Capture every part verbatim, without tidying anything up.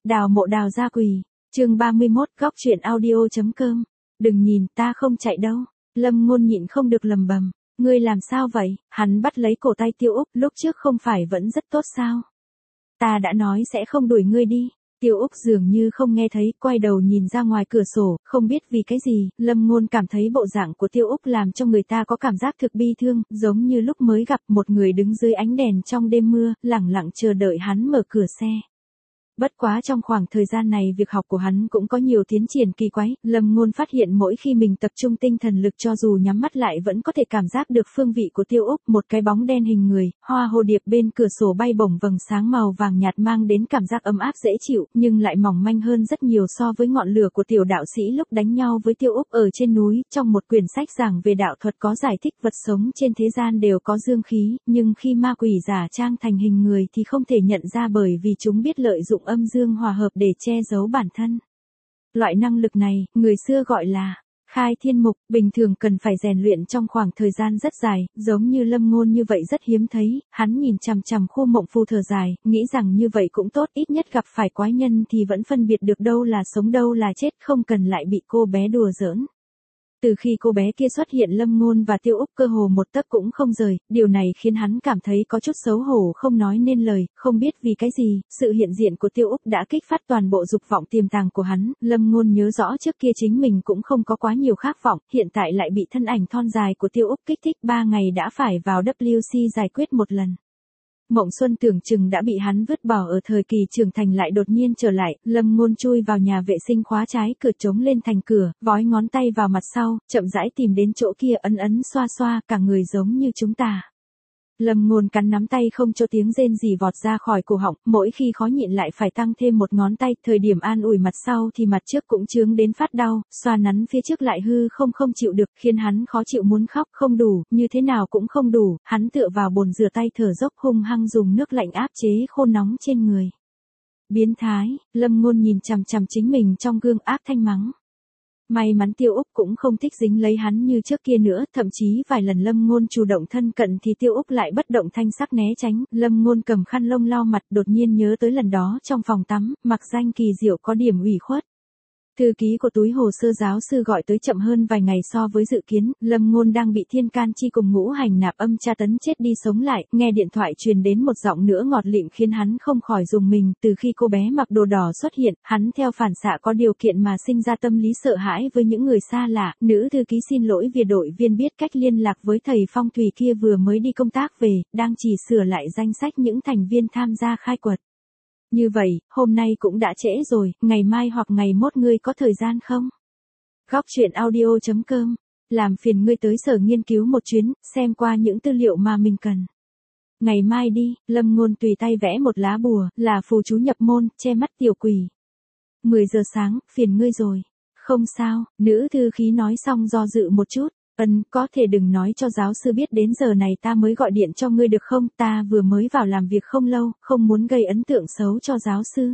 Đào mộ đào gia quỳ. Chương ba mươi mốt, góc truyện audio.com. Đừng nhìn, ta không chạy đâu. Lâm Ngôn nhịn không được lầm bầm. Ngươi làm sao vậy? Hắn bắt lấy cổ tay Tiêu Úc, lúc trước không phải vẫn rất tốt sao? Ta đã nói sẽ không đuổi ngươi đi. Tiêu Úc dường như không nghe thấy, quay đầu nhìn ra ngoài cửa sổ, không biết vì cái gì, Lâm Ngôn cảm thấy bộ dạng của Tiêu Úc làm cho người ta có cảm giác thực bi thương, giống như lúc mới gặp một người đứng dưới ánh đèn trong đêm mưa, lẳng lặng chờ đợi hắn mở cửa xe. Bất quá trong khoảng thời gian này việc học của hắn cũng có nhiều tiến triển kỳ quái, Lâm Ngôn phát hiện mỗi khi mình tập trung tinh thần lực cho dù nhắm mắt lại vẫn có thể cảm giác được phương vị của Tiêu Úc, một cái bóng đen hình người, hoa hồ điệp bên cửa sổ bay bổng vầng sáng màu vàng nhạt mang đến cảm giác ấm áp dễ chịu, nhưng lại mỏng manh hơn rất nhiều so với ngọn lửa của tiểu đạo sĩ lúc đánh nhau với Tiêu Úc ở trên núi. Trong một quyển sách giảng về đạo thuật có giải thích vật sống trên thế gian đều có dương khí, nhưng khi ma quỷ giả trang thành hình người thì không thể nhận ra bởi vì chúng biết lợi dụng âm dương hòa hợp để che giấu bản thân. Loại năng lực này, người xưa gọi là khai thiên mục, bình thường cần phải rèn luyện trong khoảng thời gian rất dài, giống như Lâm Ngôn như vậy rất hiếm thấy. Hắn nhìn chằm chằm khu mộng phù thở dài, nghĩ rằng như vậy cũng tốt, ít nhất gặp phải quái nhân thì vẫn phân biệt được đâu là sống đâu là chết, không cần lại bị cô bé đùa giỡn. Từ khi cô bé kia xuất hiện, Lâm Ngôn và Tiêu Úc cơ hồ một tấc cũng không rời, điều này khiến hắn cảm thấy có chút xấu hổ không nói nên lời, không biết vì cái gì, sự hiện diện của Tiêu Úc đã kích phát toàn bộ dục vọng tiềm tàng của hắn. Lâm Ngôn nhớ rõ trước kia chính mình cũng không có quá nhiều khát vọng, hiện tại lại bị thân ảnh thon dài của Tiêu Úc kích thích, ba ngày đã phải vào W C giải quyết một lần. Mộng xuân tưởng chừng đã bị hắn vứt bỏ ở thời kỳ trưởng thành lại đột nhiên trở lại, Lâm Ngôn chui vào nhà vệ sinh khóa trái cửa trống lên thành cửa, vói ngón tay vào mặt sau, chậm rãi tìm đến chỗ kia ấn ấn xoa xoa, cả người giống như chúng ta. Lâm Ngôn cắn nắm tay không cho tiếng rên rỉ vọt ra khỏi cổ họng, mỗi khi khó nhịn lại phải tăng thêm một ngón tay, thời điểm an ủi mặt sau thì mặt trước cũng chướng đến phát đau, xoa nắn phía trước lại hư không không chịu được, khiến hắn khó chịu muốn khóc, không đủ, như thế nào cũng không đủ, hắn tựa vào bồn rửa tay thở dốc hung hăng dùng nước lạnh áp chế khô nóng trên người. Biến thái, Lâm Ngôn nhìn chằm chằm chính mình trong gương ác thanh mắng. May mắn Tiêu Úc cũng không thích dính lấy hắn như trước kia nữa, thậm chí vài lần Lâm Ngôn chủ động thân cận thì Tiêu Úc lại bất động thanh sắc né tránh. Lâm Ngôn cầm khăn lông lau mặt, đột nhiên nhớ tới lần đó trong phòng tắm, mặc danh kỳ diệu có điểm ủy khuất. Thư ký của túi hồ sơ giáo sư gọi tới chậm hơn vài ngày so với dự kiến, Lâm Ngôn đang bị thiên can chi cùng ngũ hành nạp âm tra tấn chết đi sống lại, nghe điện thoại truyền đến một giọng nữa ngọt lịm khiến hắn không khỏi rùng mình. Từ khi cô bé mặc đồ đỏ xuất hiện, hắn theo phản xạ có điều kiện mà sinh ra tâm lý sợ hãi với những người xa lạ. Nữ thư ký xin lỗi vì đội viên biết cách liên lạc với thầy phong thủy kia vừa mới đi công tác về, đang chỉ sửa lại danh sách những thành viên tham gia khai quật. Như vậy, hôm nay cũng đã trễ rồi, ngày mai hoặc ngày mốt ngươi có thời gian không? Góc truyện audio.com. Làm phiền ngươi tới sở nghiên cứu một chuyến, xem qua những tư liệu mà mình cần. Ngày mai đi, Lâm Ngôn tùy tay vẽ một lá bùa, là phù chú nhập môn, che mắt tiểu quỷ. mười giờ sáng, phiền ngươi rồi. Không sao, nữ thư ký nói xong do dự một chút. Ân, có thể đừng nói cho giáo sư biết đến giờ này ta mới gọi điện cho ngươi được không, ta vừa mới vào làm việc không lâu, không muốn gây ấn tượng xấu cho giáo sư.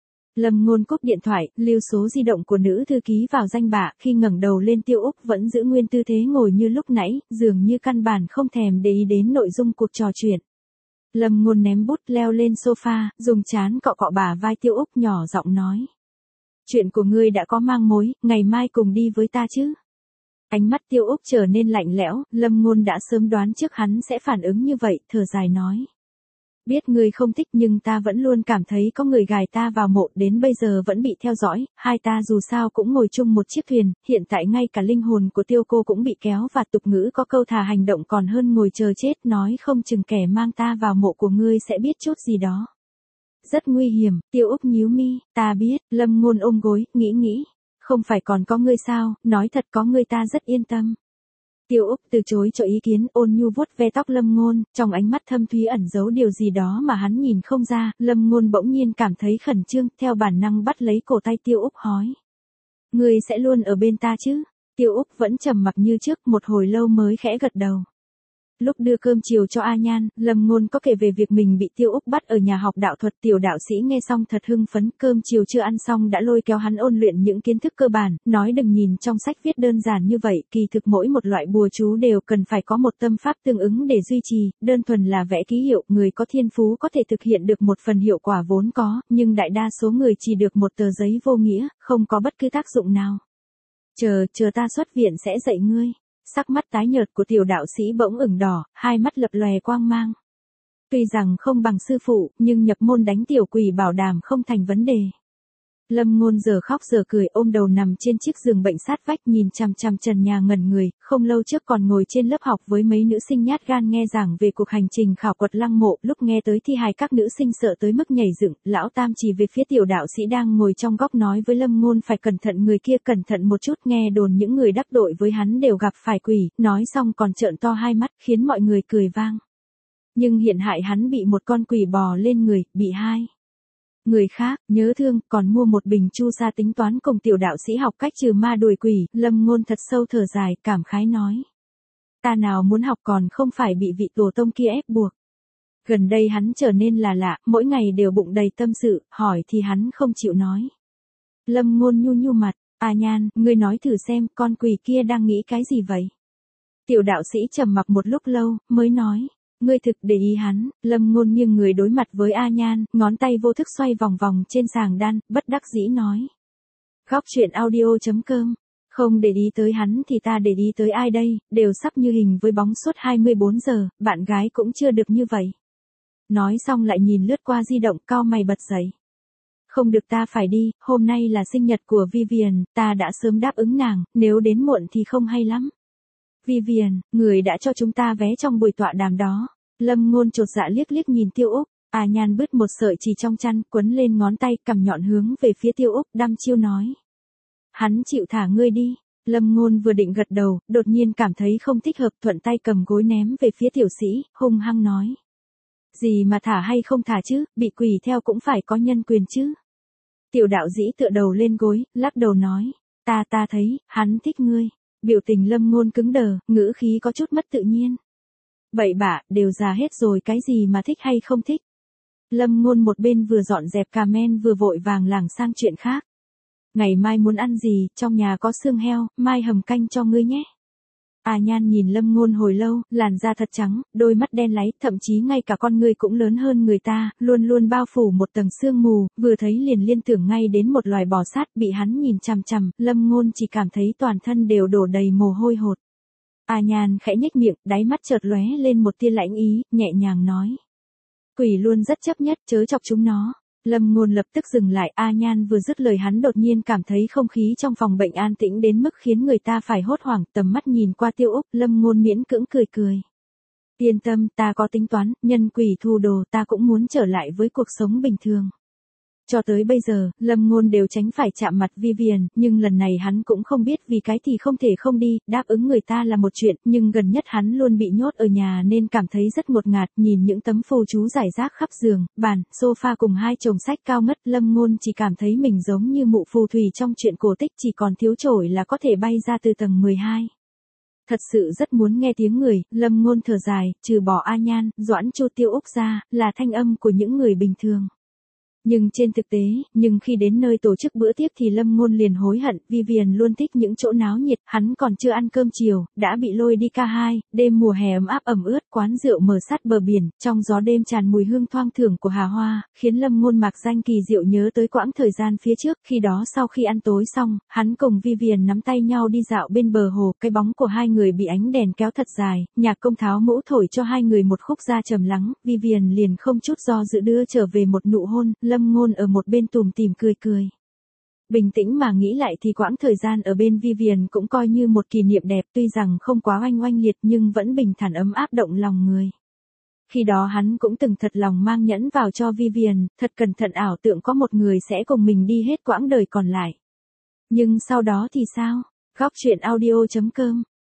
Lâm Ngôn cúp điện thoại, lưu số di động của nữ thư ký vào danh bạ, khi ngẩng đầu lên Tiêu Úc vẫn giữ nguyên tư thế ngồi như lúc nãy, dường như căn bản không thèm để ý đến nội dung cuộc trò chuyện. Lâm Ngôn ném bút leo lên sofa, dùng trán cọ cọ bả vai Tiêu Úc nhỏ giọng nói. Chuyện của ngươi đã có mang mối, ngày mai cùng đi với ta chứ? Ánh mắt Tiêu Úc trở nên lạnh lẽo, Lâm Ngôn đã sớm đoán trước hắn sẽ phản ứng như vậy, thở dài nói. Biết ngươi không thích nhưng ta vẫn luôn cảm thấy có người gài ta vào mộ, đến bây giờ vẫn bị theo dõi, hai ta dù sao cũng ngồi chung một chiếc thuyền, hiện tại ngay cả linh hồn của Tiêu cô cũng bị kéo và tục ngữ có câu thà hành động còn hơn ngồi chờ chết, nói không chừng kẻ mang ta vào mộ của ngươi sẽ biết chút gì đó. Rất nguy hiểm, Tiêu Úc nhíu mi, ta biết, Lâm Ngôn ôm gối, nghĩ nghĩ. Không phải còn có ngươi sao, nói thật có ngươi ta rất yên tâm. Tiêu Úc từ chối cho ý kiến, ôn nhu vuốt ve tóc Lâm Ngôn, trong ánh mắt thâm thúy ẩn giấu điều gì đó mà hắn nhìn không ra. Lâm Ngôn bỗng nhiên cảm thấy khẩn trương, theo bản năng bắt lấy cổ tay Tiêu Úc hỏi. Ngươi sẽ luôn ở bên ta chứ? Tiêu Úc vẫn trầm mặc như trước, một hồi lâu mới khẽ gật đầu. Lúc đưa cơm chiều cho A Nhan, Lâm Ngôn có kể về việc mình bị Tiêu Úc bắt ở nhà học đạo thuật. Tiểu đạo sĩ nghe xong thật hưng phấn, cơm chiều chưa ăn xong đã lôi kéo hắn ôn luyện những kiến thức cơ bản, nói đừng nhìn trong sách viết đơn giản như vậy, kỳ thực mỗi một loại bùa chú đều cần phải có một tâm pháp tương ứng để duy trì, đơn thuần là vẽ ký hiệu, người có thiên phú có thể thực hiện được một phần hiệu quả vốn có, nhưng đại đa số người chỉ được một tờ giấy vô nghĩa, không có bất cứ tác dụng nào. Chờ, chờ ta xuất viện sẽ dạy ngươi. Sắc mắt tái nhợt của tiểu đạo sĩ bỗng ửng đỏ, hai mắt lập lòe quang mang. Tuy rằng không bằng sư phụ, nhưng nhập môn đánh tiểu quỷ bảo đảm không thành vấn đề. Lâm Ngôn giờ khóc giờ cười ôm đầu nằm trên chiếc giường bệnh sát vách nhìn chằm chằm trần nhà ngẩn người, không lâu trước còn ngồi trên lớp học với mấy nữ sinh nhát gan nghe giảng về cuộc hành trình khảo quật lăng mộ, lúc nghe tới thi hài các nữ sinh sợ tới mức nhảy dựng, lão tam chỉ về phía tiểu đạo sĩ đang ngồi trong góc nói với Lâm Ngôn phải cẩn thận, người kia cẩn thận một chút, nghe đồn những người đắc tội với hắn đều gặp phải quỷ, nói xong còn trợn to hai mắt khiến mọi người cười vang. Nhưng hiện hại hắn bị một con quỷ bò lên người, bị hai người khác nhớ thương, còn mua một bình chu sa tính toán cùng tiểu đạo sĩ học cách trừ ma đuổi quỷ. Lâm Ngôn thật sâu thở dài, cảm khái nói: ta nào muốn học còn không phải bị vị tổ tông kia ép buộc. Gần đây hắn trở nên là lạ, mỗi ngày đều bụng đầy tâm sự, hỏi thì hắn không chịu nói. Lâm Ngôn nhu nhu mặt: A Nhan, ngươi nói thử xem, con quỷ kia đang nghĩ cái gì vậy? Tiểu đạo sĩ trầm mặc một lúc lâu, mới nói: ngươi thực để ý hắn. Lâm Ngôn nghiêng người đối mặt với A Nhan, ngón tay vô thức xoay vòng vòng trên sàng đan, bất đắc dĩ nói. Góc truyện audio chấm com. Không để ý tới hắn thì ta để ý tới ai đây, đều sắp như hình với bóng suốt hai mươi bốn giờ, bạn gái cũng chưa được như vậy. Nói xong lại nhìn lướt qua di động, cau mày bật dậy. Không được, ta phải đi, hôm nay là sinh nhật của Vivian, ta đã sớm đáp ứng nàng, nếu đến muộn thì không hay lắm. Vivian, người đã cho chúng ta vé trong buổi tọa đàm đó. Lâm Ngôn chột dạ liếc liếc nhìn Tiêu Úc. A Nhan bứt một sợi chỉ trong chăn, quấn lên ngón tay, cằm nhọn hướng về phía Tiêu Úc, đăm chiêu nói. Hắn chịu thả ngươi đi. Lâm Ngôn vừa định gật đầu, đột nhiên cảm thấy không thích hợp, thuận tay cầm gối ném về phía tiểu sĩ, hung hăng nói. Gì mà thả hay không thả chứ, bị quỷ theo cũng phải có nhân quyền chứ. Tiểu đạo dĩ tựa đầu lên gối, lắc đầu nói. Ta ta thấy, hắn thích ngươi. Biểu tình Lâm Ngôn cứng đờ, ngữ khí có chút mất tự nhiên. Bậy bạ, đều già hết rồi, cái gì mà thích hay không thích. Lâm Ngôn một bên vừa dọn dẹp cà men vừa vội vàng lảng sang chuyện khác. Ngày mai muốn ăn gì, trong nhà có xương heo, mai hầm canh cho ngươi nhé. A Nhan nhìn Lâm Ngôn hồi lâu, làn da thật trắng, đôi mắt đen láy, thậm chí ngay cả con ngươi cũng lớn hơn người ta, luôn luôn bao phủ một tầng sương mù, vừa thấy liền liên tưởng ngay đến một loài bò sát, bị hắn nhìn chằm chằm, Lâm Ngôn chỉ cảm thấy toàn thân đều đổ đầy mồ hôi hột. A Nhan khẽ nhếch miệng, đáy mắt chợt lóe lên một tia lãnh ý, nhẹ nhàng nói. Quỷ luôn rất chấp nhất, chớ chọc chúng nó. Lâm Ngôn lập tức dừng lại, A Nhan vừa dứt lời hắn đột nhiên cảm thấy không khí trong phòng bệnh an tĩnh đến mức khiến người ta phải hốt hoảng, tầm mắt nhìn qua Tiêu Úc, Lâm Ngôn miễn cưỡng cười cười. Yên tâm, ta có tính toán, nhân quỷ thu đồ ta cũng muốn trở lại với cuộc sống bình thường. Cho tới bây giờ, Lâm Ngôn đều tránh phải chạm mặt Vivian, nhưng lần này hắn cũng không biết vì cái thì không thể không đi, đáp ứng người ta là một chuyện, nhưng gần nhất hắn luôn bị nhốt ở nhà nên cảm thấy rất ngột ngạt, nhìn những tấm phù chú rải rác khắp giường, bàn, sofa cùng hai chồng sách cao ngất, Lâm Ngôn chỉ cảm thấy mình giống như mụ phù thủy trong truyện cổ tích, chỉ còn thiếu chổi là có thể bay ra từ tầng mười hai. Thật sự rất muốn nghe tiếng người, Lâm Ngôn thở dài, trừ bỏ A Nhan, Doãn Chu, Tiêu Úc ra, là thanh âm của những người bình thường. Nhưng trên thực tế, nhưng khi đến nơi tổ chức bữa tiếp thì Lâm Ngôn liền hối hận, Vivian luôn thích những chỗ náo nhiệt, hắn còn chưa ăn cơm chiều, đã bị lôi đi ca hai, đêm mùa hè ấm áp ẩm ướt, quán rượu mở sát bờ biển, trong gió đêm tràn mùi hương thoang thoảng của hà hoa, khiến Lâm Ngôn mạc danh kỳ diệu nhớ tới quãng thời gian phía trước, khi đó sau khi ăn tối xong, hắn cùng Vivian nắm tay nhau đi dạo bên bờ hồ, cái bóng của hai người bị ánh đèn kéo thật dài, nhạc công tháo mũ thổi cho hai người một khúc ra trầm lắng, Vivian liền không chút do dự đưa trở về một nụ hôn. Lâm Ngôn ở một bên tủm tỉm cười cười. Bình tĩnh mà nghĩ lại thì quãng thời gian ở bên Vivian cũng coi như một kỷ niệm đẹp, tuy rằng không quá oanh oanh liệt nhưng vẫn bình thản ấm áp động lòng người. Khi đó hắn cũng từng thật lòng mang nhẫn vào cho Vivian, thật cẩn thận ảo tưởng có một người sẽ cùng mình đi hết quãng đời còn lại. Nhưng sau đó thì sao? Góc truyện audio chấm com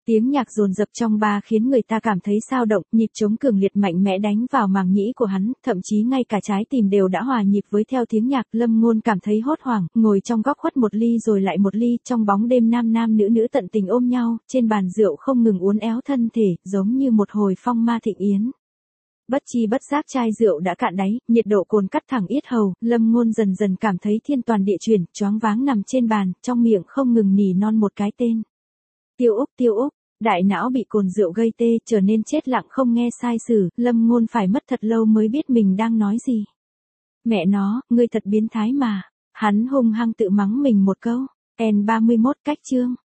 Tiếng nhạc dồn dập trong bar khiến người ta cảm thấy sao động, nhịp trống cường liệt mạnh mẽ đánh vào màng nhĩ của hắn, thậm chí ngay cả trái tim đều đã hòa nhịp với theo tiếng nhạc. Lâm Ngôn cảm thấy hốt hoảng, ngồi trong góc khuất một ly rồi lại một ly, trong bóng đêm nam nam nữ nữ tận tình ôm nhau, trên bàn rượu không ngừng uốn éo thân thể, giống như một hồi phong ma thịnh yến. Bất chi bất giác chai rượu đã cạn đáy, nhiệt độ cồn cắt thẳng yết hầu, Lâm Ngôn dần dần cảm thấy thiên toàn địa chuyển, choáng váng nằm trên bàn, trong miệng không ngừng nỉ non một cái tên. Tiêu Úc, Tiêu Úc. Đại não bị cồn rượu gây tê, trở nên chết lặng không nghe sai sử, Lâm Ngôn phải mất thật lâu mới biết mình đang nói gì. Mẹ nó, ngươi thật biến thái mà. Hắn hung hăng tự mắng mình một câu. N ba mươi mốt cách chương.